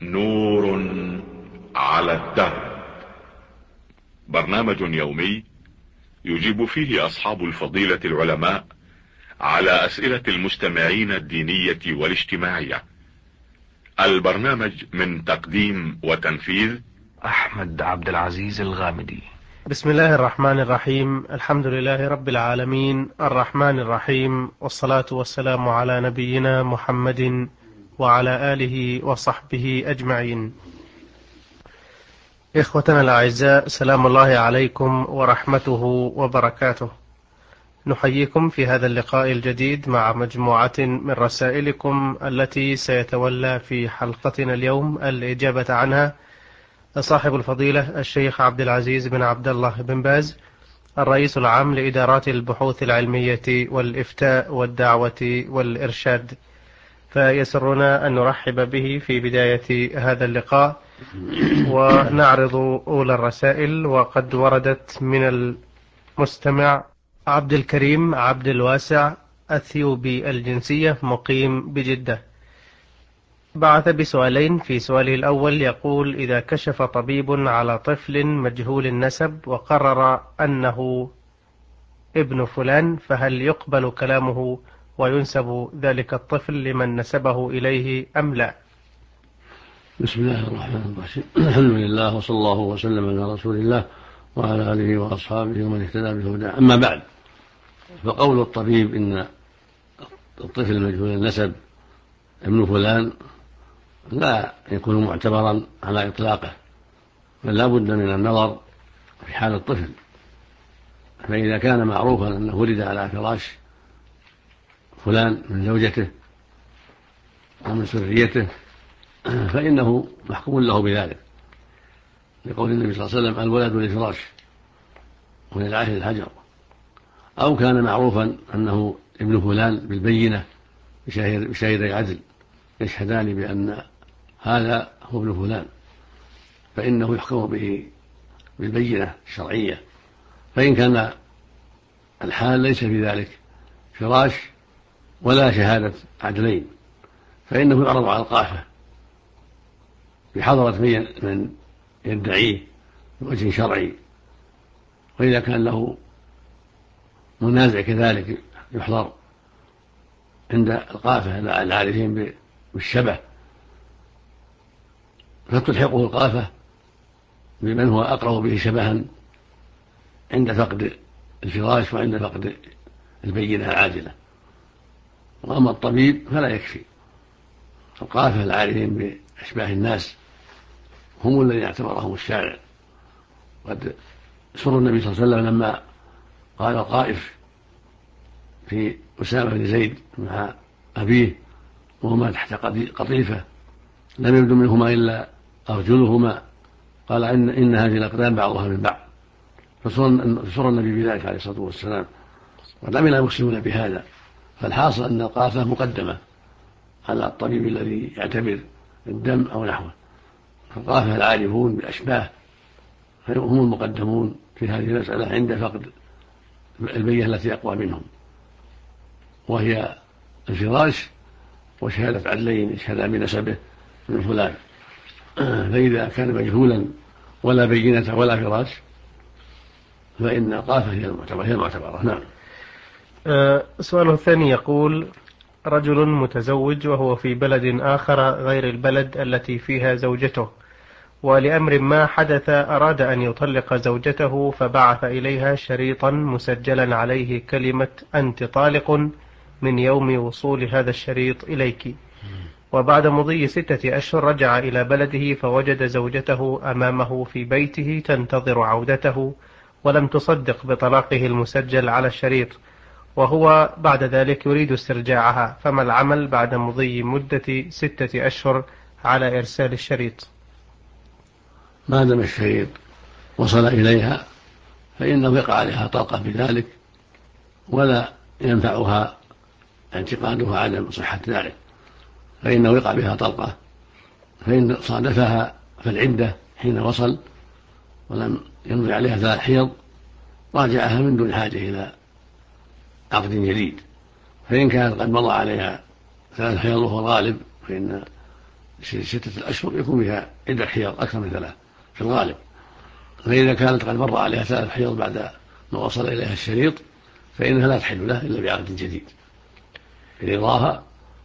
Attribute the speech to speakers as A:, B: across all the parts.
A: نور على الدرب. برنامج يومي يجيب فيه أصحاب الفضيلة العلماء على أسئلة المستمعين الدينية والاجتماعية. البرنامج من تقديم وتنفيذ
B: أحمد عبد العزيز الغامدي.
C: بسم الله الرحمن الرحيم. الحمد لله رب العالمين الرحمن الرحيم، والصلاة والسلام على نبينا محمد وعلى آله وصحبه أجمعين. إخوتنا الأعزاء، سلام الله عليكم ورحمته وبركاته. نحييكم في هذا اللقاء الجديد مع مجموعة من رسائلكم التي سيتولى في حلقتنا اليوم الإجابة عنها صاحب الفضيلة الشيخ عبد العزيز بن عبد الله بن باز، الرئيس العام لإدارات البحوث العلمية والإفتاء والدعوة والإرشاد. فيسرنا أن نرحب به في بداية هذا اللقاء ونعرض أولى الرسائل. وقد وردت من المستمع عبد الكريم عبد الواسع الثيوبي الجنسية، مقيم بجدة. بعث بسؤالين. في سؤاله الأول يقول: إذا كشف طبيب على طفل مجهول النسب وقرر أنه ابن فلان، فهل يقبل كلامه وينسب ذلك الطفل لمن نسبه إليه أم لا؟
D: بسم الله الرحمن الرحيم. الحمد لله وصلى الله وسلم على رسول الله وعلى آله وأصحابه ومن اهتدى بهداه. أما بعد، فقول الطبيب إن الطفل مجهول النسب ابن فلان لا يكون معتبرا على إطلاقه، بل لا بد من النظر في حال الطفل. فإذا كان معروفا أنه ولد على فراش فلان من زوجته ومن سريته فإنه محكوم له بذلك، لقول النبي صلى الله عليه وسلم: الولد للفراش وللعاهر الحجر. أو كان معروفا أنه ابن فلان بالبينة بشهيدي عدل يشهدان بأن هذا هو ابن فلان، فإنه يحكم به بالبينة الشرعية. فإن كان الحال ليس في ذلك فراش ولا شهادة عدلين، فإنه يعرض على القافة بحضرة من يدعيه بوجه شرعي. وإذا كان له منازع كذلك يحضر عند القافة العارفين بالشبه، فتلحقه القافة بمن هو أقرب به شبها عند فقد الفراش وعند فقد البينة العاجلة. وأما الطبيب فلا يكفي، القافة العارفين بأشباه الناس هم الذين اعتبرهم الشارع. قد سر النبي صلى الله عليه وسلم لما قال القائف في أسامة بن زيد مع أبيه وهما تحت قطيفة لم يبدو منهما إلا أرجلهما، قال إن هذه الأقدام بعضها من بعض، فسر النبي بذلك عليه الصلاة والسلام. وقد عمل المسلمون بهذا. فالحاصل أن القافة مقدمة على الطبيب الذي يعتبر الدم أو نحوه. فالقافة العارفون بالأشباه هم المقدمون في هذه المسألة عند فقد البينة التي أقوى منهم، وهي الفراش وشهادة عدلين يشهدان بنسبه من فلان. فإذا كان مجهولا ولا بينة ولا فراش فإن القافة هي المعتبرة. نعم.
C: سؤاله الثاني يقول: رجل متزوج وهو في بلد آخر غير البلد التي فيها زوجته، ولأمر ما حدث أراد أن يطلق زوجته، فبعث إليها شريطا مسجلا عليه كلمة أنت طالق من يوم وصول هذا الشريط إليك. وبعد مضي 6 أشهر رجع إلى بلده فوجد زوجته أمامه في بيته تنتظر عودته، ولم تصدق بطلاقه المسجل على الشريط، وهو بعد ذلك يريد استرجاعها. فما العمل بعد مضي مدة 6 أشهر على إرسال الشريط؟
D: ما دام الشريط وصل إليها فإنه يقع عليها طلقة بذلك، ولا ينفعها اعتقادها عدم صحة ذلك، فإنه يقع بها طلقة. فإن صادفها فالعدة حين وصل ولم يمضي عليها 3 حيض راجعها من دون حاجة إلى عقد جديد. فإن كانت قد مضى عليها 3 حيض وهو الغالب، فإن 6 أشهر يكون فيها عدة حيض أكثر من 3 في الغالب. فإذا كانت قد مر عليها 3 حيض بعد ما وصل إليها الشريط فإنها لا تحل له إلا بعقد جديد برضاها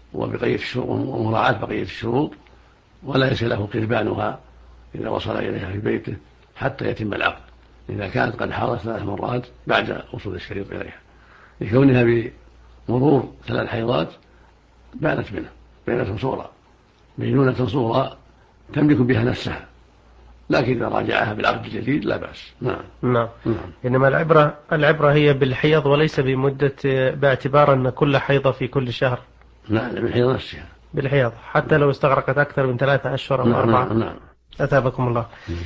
D: ومراعاة بقية الشروط، ولا يسع له قربانها إذا وصل إليها في بيته حتى يتم العقد إذا كانت قد حاضت 3 مرات بعد وصول الشريط إليها، لكونها بمرور 3 حيضات بانت منه بينونة صغرى تملك بها نفسها، لكن إذا راجعها بالعقد الجديد لا بأس.
C: نعم. إنما العبرة هي بالحيض وليس بمدة، باعتبار أن كل حيضة في كل شهر.
D: نعم، بالحيض نفسها، بالحيض
C: حتى لو استغرقت أكثر من 3 أشهر أو 4.
D: نعم.
C: أثابكم الله.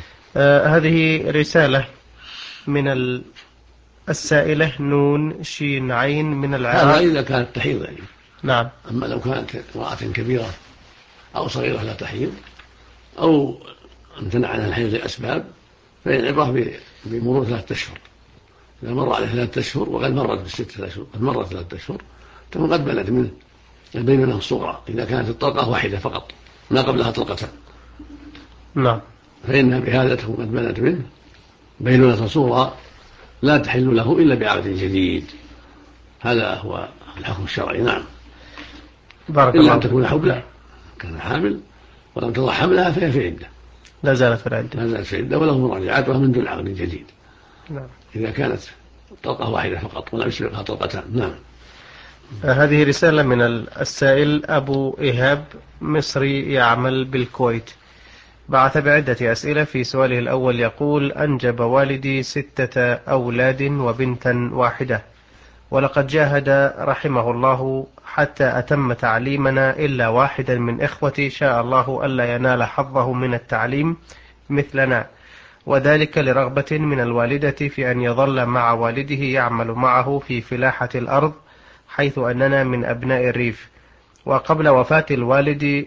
C: هذه رسالة من السائلة نون شين عين من العراق.
D: هذا إذا كانت تحيض يعني.
C: نعم.
D: أما لو كانت امرأة كبيرة أو صغيرة لا تحيض أو امتنع عنها الحيض لأسباب فإن العبرة بمرور 3 أشهر. إذا مر عليه 3 أشهر وقد مرت ب6 أشهر، قد مرت 3 أشهر تكون قد بلت منه البينونة الصغرى إذا كانت الطلقة واحدة فقط ما قبلها طلقتان.
C: نعم.
D: فإنها بهذا تكون قد بلت منه بينونة صغرى لا تحل له إلا بعقد جديد. هذا هو الحكم الشرعي. نعم.
C: بارك
D: إلا
C: الله.
D: أن تكون حبلى كان حامل ولم تضع حملها فهي في عدة،
C: لا زالت في العدة
D: وله مراجعتها من دون عقد جديد.
C: نعم.
D: إذا كانت طلقة واحدة فقط ولا يسبقها طلقتان. نعم.
C: هذه رسالة من السائل أبو إيهاب مصري يعمل بالكويت، بعث بعدة أسئلة. في سؤاله الأول يقول: أنجب والدي 6 أولاد وبنتا واحدة، ولقد جاهد رحمه الله حتى أتم تعليمنا، إلا واحدا من إخوتي شاء الله ألا ينال حظه من التعليم مثلنا، وذلك لرغبة من الوالدة في أن يظل مع والده يعمل معه في فلاحة الأرض، حيث أننا من أبناء الريف. وقبل وفاة الوالد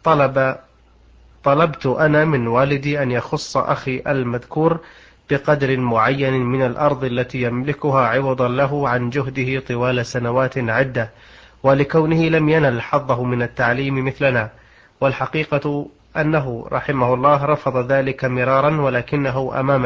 C: طلبت أنا من والدي أن يخص أخي المذكور بقدر معين من الأرض التي يملكها عوضا له عن جهده طوال سنوات عدة، ولكونه لم ينل حظه من التعليم مثلنا. والحقيقة أنه رحمه الله رفض ذلك مرارا، ولكنه أمام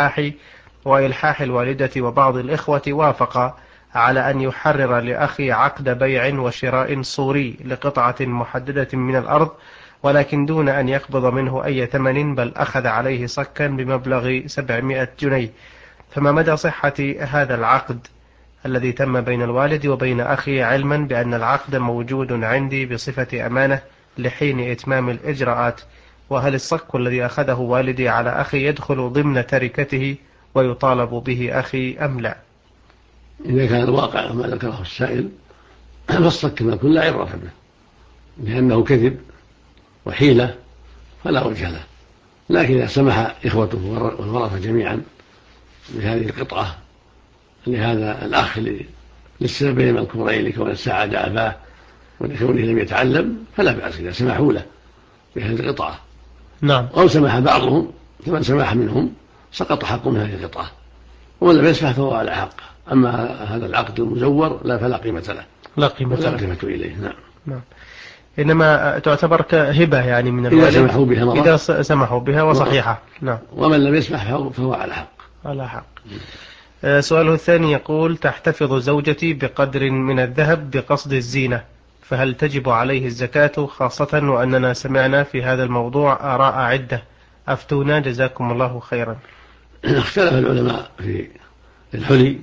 C: إلحاح الوالدة وبعض الإخوة وافق على أن يحرر لأخي عقد بيع وشراء صوري لقطعة محددة من الأرض، ولكن دون أن يقبض منه أي ثمن، بل أخذ عليه صكا بمبلغ 700 جنيه. فما مدى صحة هذا العقد الذي تم بين الوالد وبين أخي، علما بأن العقد موجود عندي بصفة أمانة لحين إتمام الإجراءات؟ وهل الصك الذي أخذه والدي على أخي يدخل ضمن تركته ويطالب به أخي أم لا؟
D: إذا كان الواقع ما ذكره السائل فالصك المذكور لا عبرة به، لأنه كذب وحيلة فلا وجه له. لكن إذا سمح إخوته والورثة جميعا بهذه القطعة لهذا الأخ للسببين المذكورين، لكون ساعد أباه ولكونه لم يتعلم، فلا بأس إذا سمحوا له بهذه القطعة.
C: نعم.
D: أو سمح بعضهم فمن سمح منهم سقط حق من هذه القطعة، ومن لم يسمح فهو على حق. أما هذا العقد المزور لا فلا قيمة له،
C: لا قيمة
D: إليه. نعم.
C: إنما تعتبر كهبة يعني من الوالد إذا سمحوا بها وصحيحة. نعم.
D: ومن لم يسمح فهو على حق.
C: سؤاله الثاني يقول: تحتفظ زوجتي بقدر من الذهب بقصد الزينة، فهل تجب عليه الزكاة، خاصة وأننا سمعنا في هذا الموضوع آراء عدة؟ أفتونا جزاكم الله خيرا.
D: اختلف العلماء في الحلي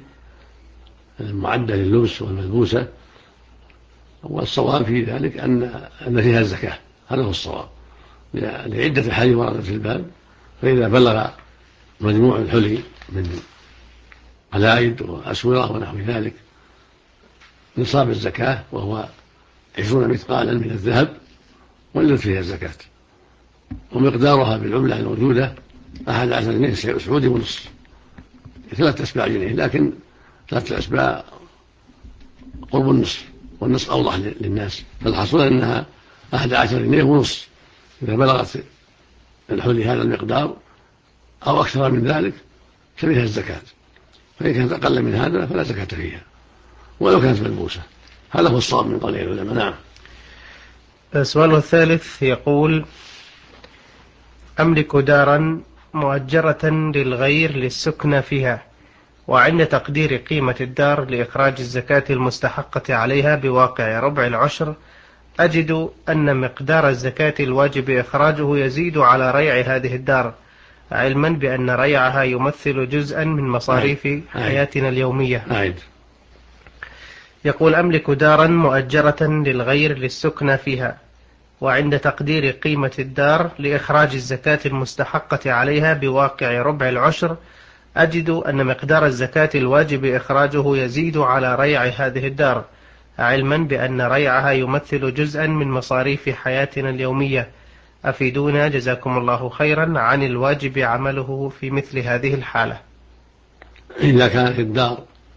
D: المعدة لللبس والملبوسة، والصواب في ذلك أن فيها الزكاة، هذا هو الصواب، لعدة أحاديث وردت في الباب. فإذا بلغ مجموع الحلي من قلائد وأسورة ونحو ذلك نصاب الزكاة، وهو 20 مثقالا من الذهب، ولدت فيها الزكاة، ومقدارها بالعملة الموجودة 11 جنيه سعودي ونصف، 3 أسباع جنيه، لكن 3 أسباع قرب النصف، والنصف أوضح للناس. فالحصول أنها 11 جنيه ونصف إذا بلغت الحلي هذا المقدار أو أكثر من ذلك ففيها الزكاة. فإن كانت أقل من هذا فلا زكاة فيها، ولو كانت ملبوسة. هذا هو الصواب من قول العلماء. نعم.
C: سؤاله الثالث يقول: أملك دارا مؤجرة للغير للسكن فيها، وعند تقدير قيمة الدار لإخراج الزكاة المستحقة عليها بواقع ربع العشر أجد أن مقدار الزكاة الواجب إخراجه يزيد على ريع هذه الدار، علما بأن ريعها يمثل جزءا من مصاريف حياتنا اليومية. يقول: أملك دارا مؤجرة للغير للسكن فيها، وعند تقدير قيمة الدار لإخراج الزكاة المستحقة عليها بواقع ربع العشر أجد أن مقدار الزكاة الواجب إخراجه يزيد على ريع هذه الدار، علما بأن ريعها يمثل جزءا من مصاريف حياتنا اليومية. أفيدونا جزاكم الله خيرا عن الواجب عمله في مثل هذه الحالة.
D: إذا كانت الدار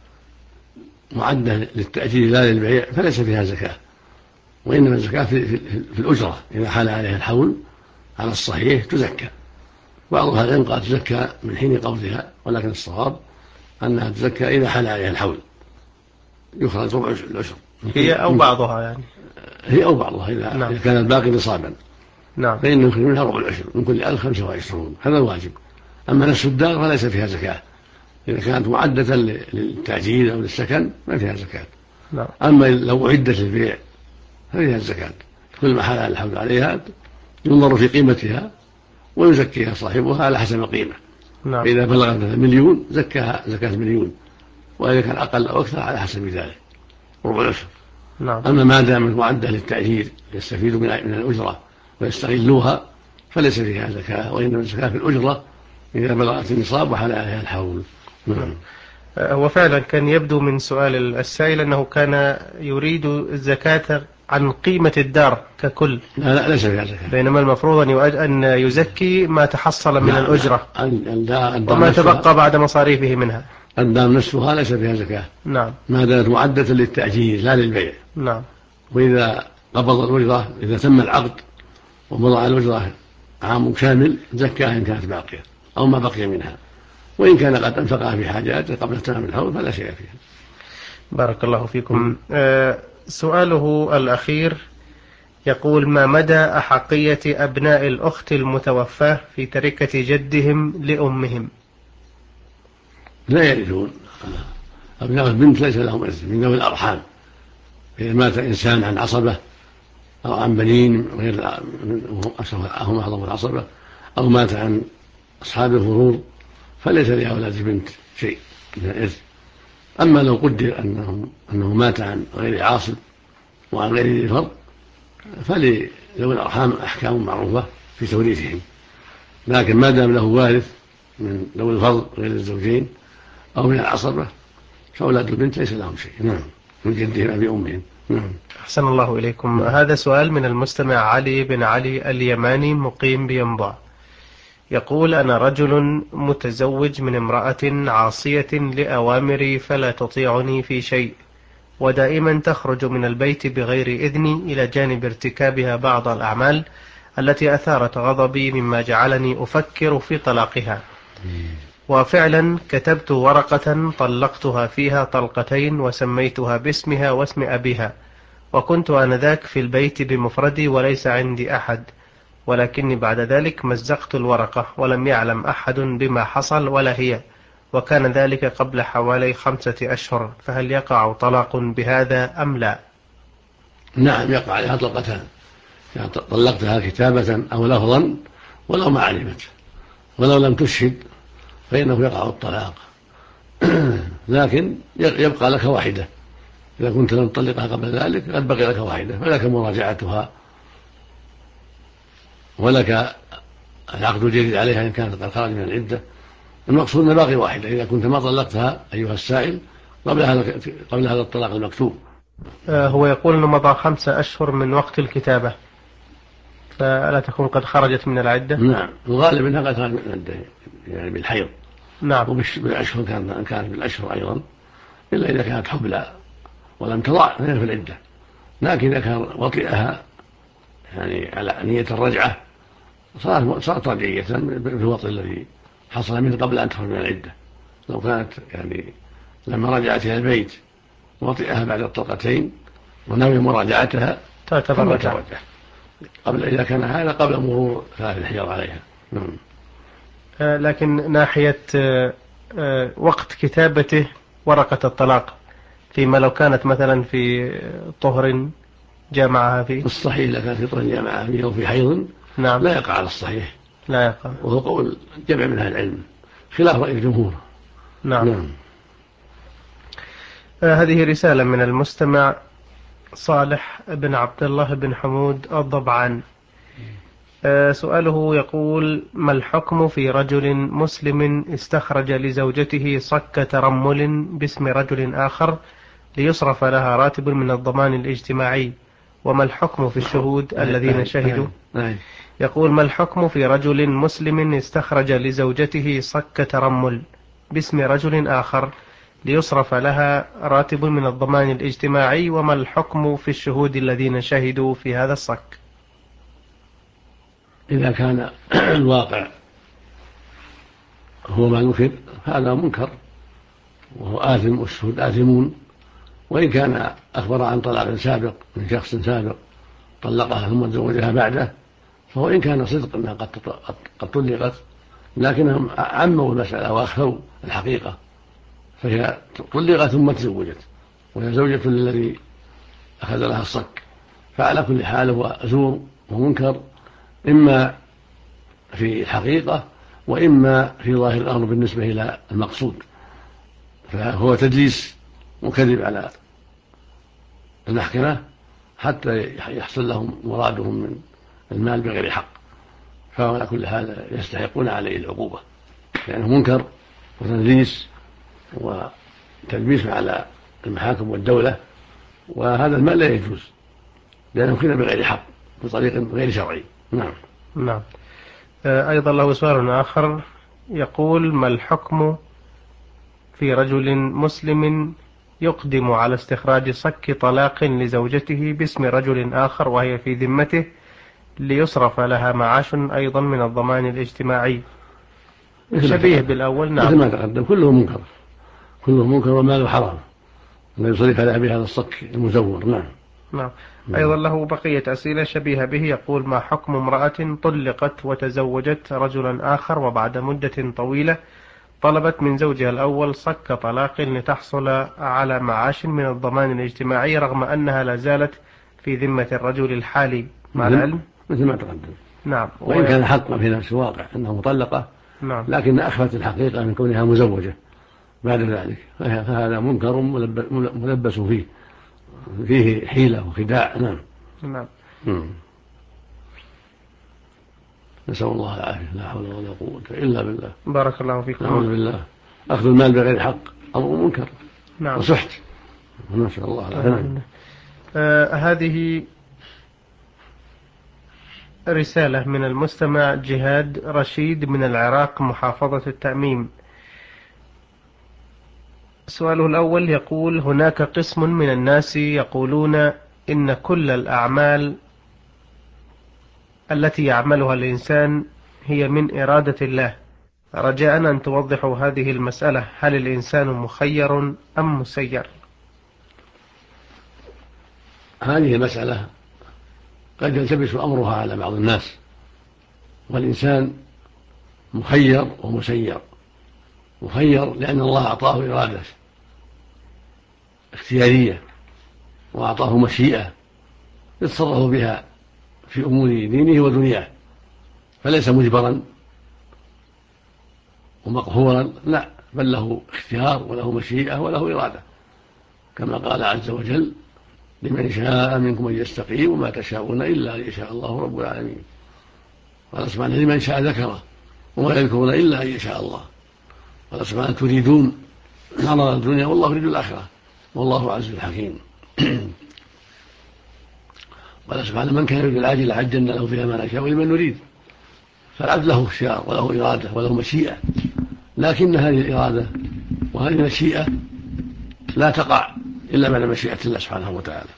D: معدة للتأجير لا للبيع فليس فيها زكاة، وإنما الزكاة في الأجرة إذا حال عليها الحول على الصحيح تزكى. بعض أهل العلم قال تزكى من حين قبضها، ولكن الصواب أنها تزكى إذا حال عليها الحول، يخرج ربع العشر.
C: هي أو بعضها يعني؟
D: هي أو بعضها إذا كان الباقي نصابا فإنه يخرج منها ربع العشر من كل 1025، هذا الواجب. أما نفس الدار فليس فيها زكاة، إذا كانت معدة للتأجير أو للسكن ما فيها زكاة. أما لو أعدت للبيع ففيها الزكاة، كل ما حال الحول عليها ينظر في قيمتها ويزكيها صاحبها على حسب القيمة. فإذا بلغت 1,000,000 زكاها زكاة 1,000,000، وإذا كان أقل أو أكثر على حسب ذلك ربع العشر. أما ما دامت معدة للتأجير يستفيدوا من الأجرة ويستغلوها فليس فيها زكاة، وإنما الزكاة في الأجرة إذا بلغت النصاب وحال عليها الحول.
C: وفعلا كان يبدو من سؤال السائل أنه كان يريد الزكاة عن قيمة الدار ككل.
D: لا ليس فيها زكاة،
C: بينما المفروض أن يزكي ما تحصل من الأجرة وما تبقى بعد مصاريفه منها.
D: الدار نفسها ليس فيها زكاة ما دامت معدة للتأجير لا للبيع. وإذا قبض الأجرة إذا تم العقد ومضى على الأجرة عام كامل زكاها إن كانت باقية أو ما بقي منها، وإن كان قد أنفقها في حاجات قبل تمام الحول فلا شيء فيها.
C: بارك الله فيكم. سؤاله الأخير يقول: ما مدى أحقية أبناء الأخت المتوفاة في تركة جدهم لأمهم؟
D: لا يرثون. أبناء البنت ليس لهم إرث من ذوي الأرحام. إذا مات إنسان عن عصبة أو عن بنين غير هم أعظم العصبة، أو مات عن أصحاب الفروض فليس لأولاد البنت شيء من الإرث. أما لو قدر أنه مات عن غير عاصب وعن غير ذي فرض فلذوي الأرحام أحكام معروفة في توريثهم، لكن ما دام له وارث من ذوي الفرض غير الزوجين أو من العصبة فأولاد البنت ليس لهم شيء. من جدهم أبي أمهم.
C: أحسن الله إليكم. هذا سؤال من المستمع علي بن علي اليماني مقيم بينبع، يقول: أنا رجل متزوج من امرأة عاصية لأوامري فلا تطيعني في شيء، ودائما تخرج من البيت بغير إذني إلى جانب ارتكابها بعض الأعمال التي أثارت غضبي مما جعلني أفكر في طلاقها. وفعلا كتبت ورقة طلقتها فيها طلقتين وسميتها باسمها واسم أبيها، وكنت آنذاك في البيت بمفردي وليس عندي أحد، ولكني بعد ذلك مزقت الورقة ولم يعلم أحد بما حصل ولا هي، وكان ذلك قبل حوالي 5 أشهر، فهل يقع طلاق بهذا أم لا؟
D: نعم يقع عليها طلقتان، يعني طلقتها كتابة أو لفظا ولو ما علمت، ولو لم تشهد فإنه يقع الطلاق. لكن يبقى لك واحدة، إذا كنت لم تطلقها قبل ذلك قد بقي لك واحدة، فلك مراجعتها ولك العقد الجديد عليها إن كانت قد خرج من العدة. المقصود أن باقي واحدة إذا كنت ما طلقتها أيها السائل قبل هذا الطلاق المكتوب.
C: هو يقول أنه مضى 5 أشهر من وقت الكتابة، فلا تكون قد خرجت من العدة؟
D: نعم، الغالب أنها قد خرجت من العدة يعني بالحيض.
C: نعم.
D: وبالأشهر كانت بالأشهر أيضا، إلا إذا كانت حبلى ولم تضع فهي في العدة. لكن إذا كان وطئها يعني على نية الرجعة صارت رجعية بالوطء الذي حصل منه قبل أن تخرج من العدة. لو كانت يعني لما رجعت إلى البيت وطئها بعد الطلقتين ونوي مراجعتها
C: تعتبر رجعة.
D: إذا كان هذا قبل مرور 3 الحجر عليها.
C: لكن ناحية وقت كتابته ورقة الطلاق، فيما لو كانت مثلا في طهر جامعها فيه،
D: الصحيح إذا كان في طهر جامعها فيه أو في حيض
C: نعم
D: لا يقع على الصحيح،
C: لا يقع،
D: وهو قول جمع من أهل العلم خلاف رأي الجمهور.
C: نعم. هذه رسالة من المستمع صالح بن عبد الله بن حمود الضبعان. سؤاله يقول: ما الحكم في رجل مسلم استخرج لزوجته صك ترمل باسم رجل آخر ليصرف لها راتب من الضمان الاجتماعي، وما الحكم في الشهود الذين شهدوا؟ يقول: ما الحكم في رجل مسلم استخرج لزوجته صك ترمل باسم رجل آخر ليصرف لها راتب من الضمان الاجتماعي، وما الحكم في الشهود الذين شهدوا في هذا الصك؟
D: إذا كان الواقع هو ما ذكر هذا منكر وهو آثم والشهود آثمون، وإن كان أخبر عن طلاق سابق من شخص سابق طلقها ثم تزوجها بعده، فهو إن كان صدق أنها قد طلقت لكنهم عموا المسألة وأخفوا الحقيقة، فهي طلقت ثم تزوجت وهي زوجة للذي أخذ لها الصك، فعلى كل حال هو زور ومنكر إما في الحقيقة وإما في ظاهر الأمر بالنسبة إلى المقصود، فهو تدليس وكذب على المحكمة حتى يحصل لهم مرادهم من المال بغير حق، فعلى كل حال يستحقون عليه العقوبة لأنه منكر وتدليس وتلبيس على المحاكم والدولة، وهذا المال لا يجوز لأنه كان بغير حق بطريق غير شرعي.
C: نعم. أيضا له سؤال آخر يقول: ما الحكم في رجل مسلم يقدم على استخراج صك طلاق لزوجته باسم رجل آخر وهي في ذمته ليصرف لها معاش أيضا من الضمان الاجتماعي، شبيه بالأول؟ نعم،
D: مثل ما تقدم كله منكر وماله حرام لا يصرف لها بهذا الصك المزور.
C: نعم. أيضا له بقية أسئلة شبيهة به. يقول: ما حكم امرأة طلقت وتزوجت رجلا آخر وبعد مدة طويلة طلبت من زوجها الأول صك طلاق لتحصل على معاش من الضمان الاجتماعي رغم أنها لا زالت في ذمة الرجل الحالي مع العلم؟
D: مثل ما تقدم.
C: نعم.
D: وإن كان حقا في نفس الواقع أنها مطلقة،
C: نعم،
D: لكن أخفت الحقيقة من كونها مزوجة بعد ذلك، فهذا منكر ملبس فيه حيلة وخداع.
C: نعم.
D: نسأل الله العافية، لا حول ولا قوة إلا بالله.
C: بارك الله فيكم.
D: نعوذ بالله. أخذ المال بغير حق أمر منكر.
C: نعم.
D: وسحت. نسأل الله العافية.
C: هذه رسالة من المستمع جهاد رشيد من العراق محافظة التأميم. سؤاله الأول يقول: هناك قسم من الناس يقولون إن كل الأعمال التي يعملها الإنسان هي من إرادة الله، رجاء أن توضحوا هذه المسألة، هل الإنسان مخير أم مسير؟
D: هذه المسألة قد يلتبس أمرها على بعض الناس، والإنسان مخير ومسير. مخير لأن الله أعطاه إرادة اختيارية وأعطاه مشيئة يتصرف بها في أمور دينه ودنياه، فليس مجبرا ومقهورا، لا، بل له اختيار وله مشيئة وله إرادة، كما قال عز وجل: لمن شاء منكم أن يستقيم وما تشاءون إلا أن يشاء الله رب العالمين. قال سبحانه: لمن شاء ذكره وما يذكرون إلا أن يشاء الله. قال سبحانه: تريدون عرض الدنيا والله يريد الآخرة والله عزيز حكيم. قال سبحانه: من كان يريد العاجل عجلنا له فيها ما نشاء ولمن نريد. فالعبد له اختيار وله إرادة وله مشيئة، لكن هذه الإرادة وهذه المشيئة لا تقع إلا بعد مشيئة الله سبحانه وتعالى،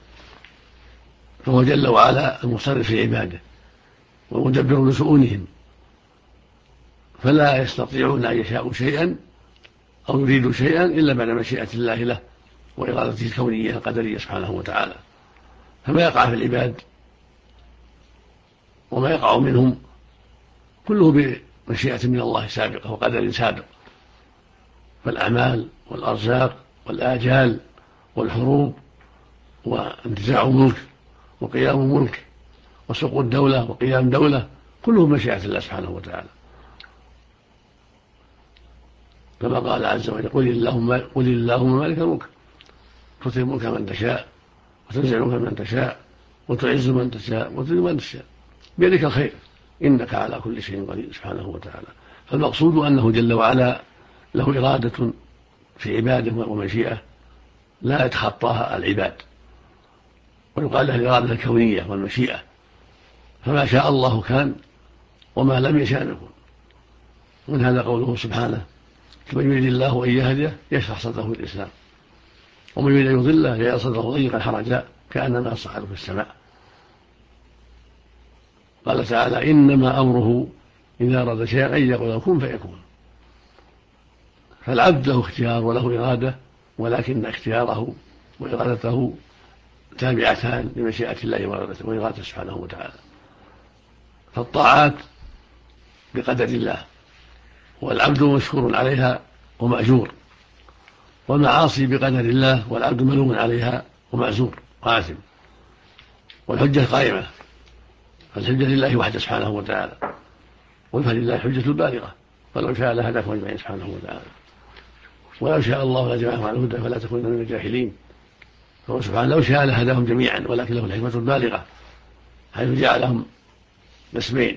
D: فهو جل وعلا المصرف في عباده ومدبر لشؤونهم، فلا يستطيعون أن يشاءوا شيئا أو يريدوا شيئا إلا بعد مشيئة الله له وإرادته الكونية القدرية سبحانه وتعالى. فما يقع في العباد وما يقع منهم كله بمشيئة من الله سابقة وقدر سابق، فالأعمال والأرزاق والآجال والحروب وانتزاع ملك وقيام ملك وسقوط دولة وقيام دولة كله بمشيئة الله سبحانه وتعالى، كما قال عز وجل: قل اللهم مالك الملك تؤتي الملك من تشاء وتنزع الملك من تشاء وتعز من تشاء وتذل من تشاء بيدك الخير إنك على كل شيء قدير سبحانه وتعالى. فالمقصود أنه جل وعلا له إرادة في عباده ومشيئة لا يتخطاها العباد، ويقال لها الإرادة الكونية والمشيئة، فما شاء الله كان وما لم يشاء يكون. ومن هذا قوله سبحانه: من يريد الله أن يهديه يشرح صدره الإسلام، ومن يريد أن يضله يجعل صدره ضيقا حرجا كأنما يصعد في السماء. قال تعالى: إنما أمره إذا أراد شيئا أن يقول له كن فيكون. فالعبد له اختيار وله إرادة، ولكن اختياره وإرادته تابعتان لمشيئة الله وإرادته سبحانه وتعالى. فالطاعات بقدر الله والعبد مشكور عليها ومأجور، والمعاصي بقدر الله والعبد ملوم عليها ومأزور وآثم. والحجة قائمة، فالحجة لله وحده سبحانه وتعالى، فلله الحجة البالغة، ولو شاء لهداكم أجمعين سبحانه وتعالى، ولو شاء الله لجمعهم على الهدى فلا تكونن من الجاهلين. فهو سبحانه لو شاء لهداهم جميعا، ولكن له الحكمة البالغة حيث جعلهم قسمين: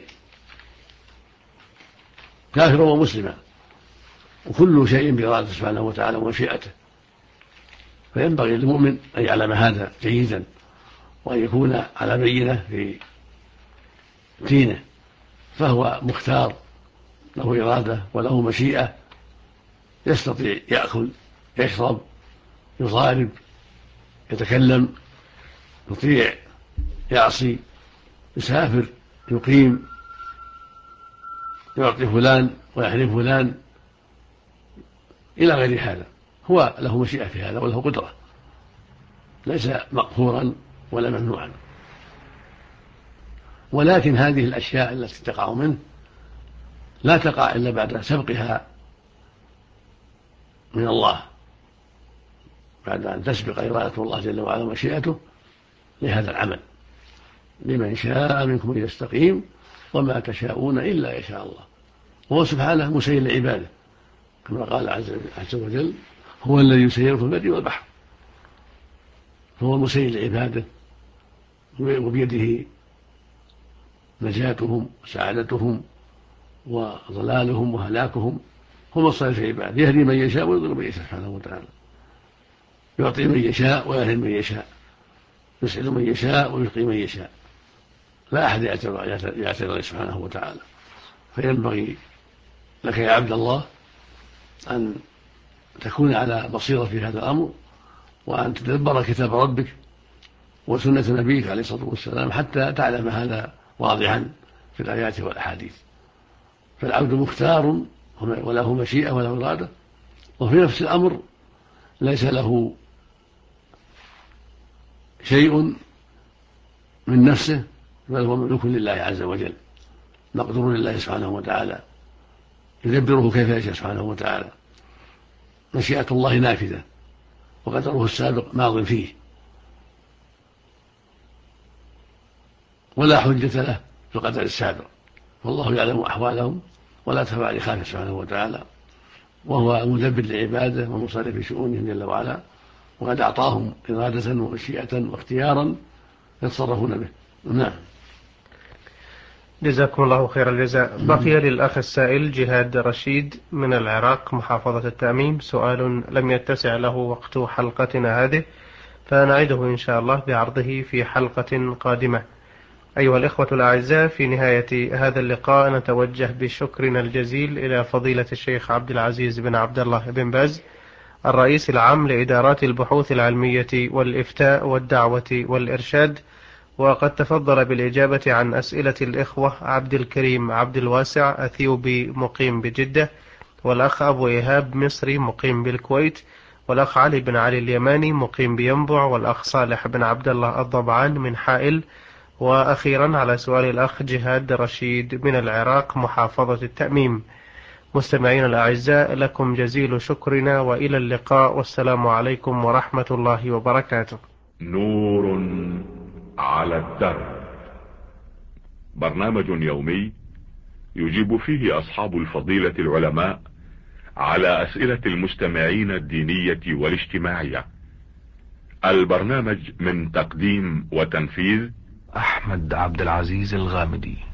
D: كافرا ومسلما، وكل شيء بإرادته سبحانه وتعالى ومشيئته. فينبغي للمؤمن أن يعلم هذا جيدا، وأن يكون على بينة في دينه، فهو مختار، له إرادة وله مشيئة، يستطيع يأكل يشرب يضارب يتكلم يطيع يعصي يسافر يقيم يعطي فلان ويحرم فلان إلى غير هذا. هو له مشيئة في هذا وله قدرة، ليس مقهورا ولا ممنوعا. ولكن هذه الأشياء التي تقع منه لا تقع إلا بعد سبقها من الله، بعد أن تسبق إرادة الله جل وعلا ومشيئته لهذا العمل. لمن شاء منكم أن يستقيم وما تشاءون إلا يشاء الله. وهو سبحانه مسير لعباده، كما قال عز وجل: هو الذي يسير في البر والبحر. فهو مسير لعباده، وبيده نجاتهم وسعادتهم وضلالهم وهلاكهم. هو مصير في عباده، يهدي من يشاء ويضل من يشاء سبحانه وتعالى، يعطي من يشاء ويهدي من يشاء، يسعد من يشاء ويشقي من يشاء، لا أحد يعترض سبحانه وتعالى. فينبغي لك يا عبد الله أن تكون على بصيرة في هذا الأمر، وأن تتدبر كتاب ربك وسنة نبيك عليه الصلاة والسلام حتى تعلم هذا واضحا في الآيات والأحاديث. فالعبد مختار وله مشيئة وله إرادة، وفي نفس الأمر ليس له شيء من نفسه، بل هو مملوك لله عز وجل، مقدور لله سبحانه وتعالى، يدبره كيف يشاء سبحانه وتعالى. مشيئة الله نافذة وقدره السابق ماض فيه، ولا حجة له في القدر السابق، والله يعلم أحوالهم ولا تخفى عليه خافية سبحانه وتعالى، وهو مدبر لعباده ومصرف في شؤونهم جل وعلا، وقد أعطاهم إرادة ومشيئة واختيارا يتصرفون به. نعم.
C: جزاكم الله خير الجزاء. بقي للأخ السائل جهاد رشيد من العراق محافظة التأميم سؤال لم يتسع له وقت حلقتنا هذه، فنعيده إن شاء الله بعرضه في حلقة قادمة. أيها الإخوة الأعزاء، في نهاية هذا اللقاء نتوجه بشكرنا الجزيل إلى فضيلة الشيخ عبد العزيز بن عبد الله بن باز، الرئيس العام لإدارات البحوث العلمية والإفتاء والدعوة والإرشاد، وقد تفضل بالإجابة عن أسئلة الإخوة عبد الكريم عبد الواسع أثيوبي مقيم بجدة، والأخ أبو إيهاب مصري مقيم بالكويت، والأخ علي بن علي اليماني مقيم بينبع، والأخ صالح بن عبد الله الضبعان من حائل، وأخيرا على سؤال الأخ جهاد رشيد من العراق محافظة التأميم. مستمعين الأعزاء، لكم جزيل شكرنا وإلى اللقاء، والسلام عليكم ورحمة الله وبركاته.
A: نور على الدرب، برنامج يومي يجيب فيه أصحاب الفضيلة العلماء على أسئلة المستمعين الدينية والاجتماعية. البرنامج من تقديم وتنفيذ
B: أحمد عبد العزيز الغامدي.